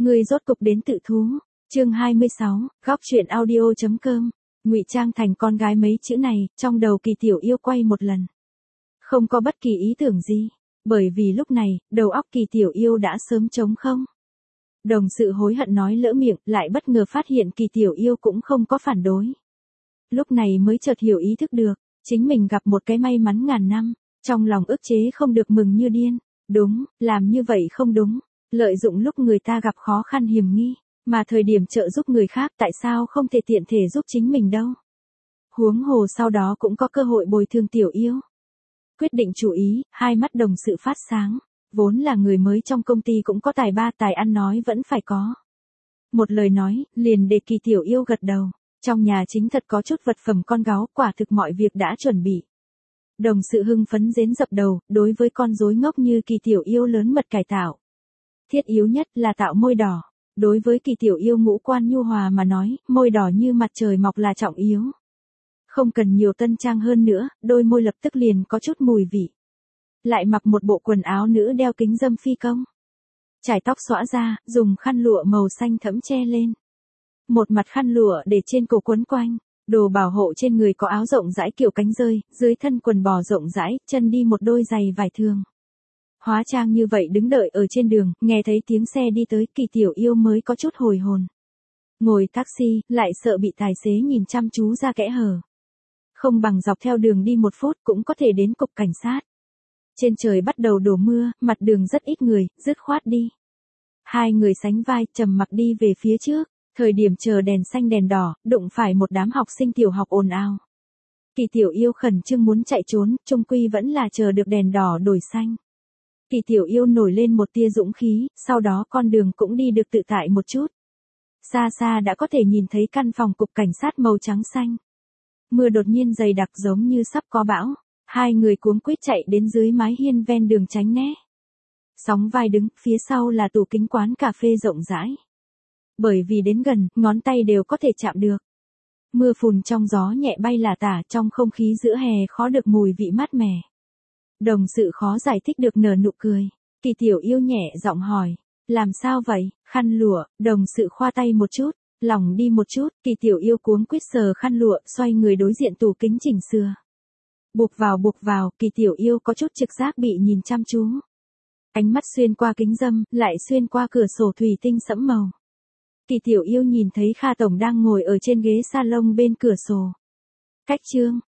Ngươi rốt cục đến tự thú. Chương 26, góc truyện audio.com. Ngụy trang thành con gái mấy chữ này, trong đầu Kỳ Tiểu Yêu quay một lần. Không có bất kỳ ý tưởng gì, bởi vì lúc này, đầu óc Kỳ Tiểu Yêu đã sớm trống không. Đồng sự hối hận nói lỡ miệng, lại bất ngờ phát hiện Kỳ Tiểu Yêu cũng không có phản đối. Lúc này mới chợt hiểu ý thức được, chính mình gặp một cái may mắn ngàn năm, trong lòng ức chế không được mừng như điên. Đúng, làm như vậy không đúng, lợi dụng lúc người ta gặp khó khăn hiểm nghi, mà thời điểm trợ giúp người khác tại sao không thể tiện thể giúp chính mình đâu. Huống hồ sau đó cũng có cơ hội bồi thường Tiểu Yêu. Quyết định chú ý, hai mắt đồng sự phát sáng, vốn là người mới trong công ty cũng có tài ba tài ăn nói vẫn phải có. Một lời nói, liền để Kỳ Tiểu Yêu gật đầu, trong nhà chính thật có chút vật phẩm con gáo, quả thực mọi việc đã chuẩn bị. Đồng sự hưng phấn rến dập đầu, đối với con rối ngốc như Kỳ Tiểu Yêu lớn mật cải tạo. Thiết yếu nhất là tạo môi đỏ. Đối với Kỳ Tiểu Yêu ngũ quan nhu hòa mà nói, môi đỏ như mặt trời mọc là trọng yếu. Không cần nhiều tân trang hơn nữa, đôi môi lập tức liền có chút mùi vị. Lại mặc một bộ quần áo nữ đeo kính dâm phi công. Trải tóc xõa ra, dùng khăn lụa màu xanh thẫm che lên. Một mặt khăn lụa để trên cổ quấn quanh, đồ bảo hộ trên người có áo rộng rãi kiểu cánh rơi, dưới thân quần bò rộng rãi, chân đi một đôi giày vải thường. Hóa trang như vậy đứng đợi ở trên đường, nghe thấy tiếng xe đi tới, Kỳ Tiểu Yêu mới có chút hồi hồn. Ngồi taxi, lại sợ bị tài xế nhìn chăm chú ra kẽ hở. Không bằng dọc theo đường đi 1 phút cũng có thể đến cục cảnh sát. Trên trời bắt đầu đổ mưa, mặt đường rất ít người, dứt khoát đi. Hai người sánh vai, trầm mặc đi về phía trước, thời điểm chờ đèn xanh đèn đỏ, đụng phải một đám học sinh tiểu học ồn ào. Kỳ Tiểu Yêu khẩn trương muốn chạy trốn, chung quy vẫn là chờ được đèn đỏ đổi xanh. Kỳ Tiểu Yêu nổi lên một tia dũng khí, sau đó con đường cũng đi được tự tại một chút. Xa xa đã có thể nhìn thấy căn phòng cục cảnh sát màu trắng xanh. Mưa đột nhiên dày đặc giống như sắp có bão, hai người cuống quýt chạy đến dưới mái hiên ven đường tránh né. Sóng vai đứng, phía sau là tủ kính quán cà phê rộng rãi. Bởi vì đến gần, ngón tay đều có thể chạm được. Mưa phùn trong gió nhẹ bay lả tả, trong không khí giữa hè khó được mùi vị mát mẻ. Đồng sự khó giải thích được nở nụ cười. Kỳ Tiểu Yêu nhẹ giọng hỏi, làm sao vậy? Khăn lụa. Đồng sự khoa tay một chút, lòng đi một chút. Kỳ Tiểu Yêu cuống quýt sờ khăn lụa, xoay người đối diện tủ kính chỉnh sửa. Buộc vào, Kỳ Tiểu Yêu có chút trực giác bị nhìn chăm chú. Ánh mắt xuyên qua kính dâm, lại xuyên qua cửa sổ thủy tinh sẫm màu. Kỳ Tiểu Yêu nhìn thấy Kha Tổng đang ngồi ở trên ghế salon bên cửa sổ. Cách chương,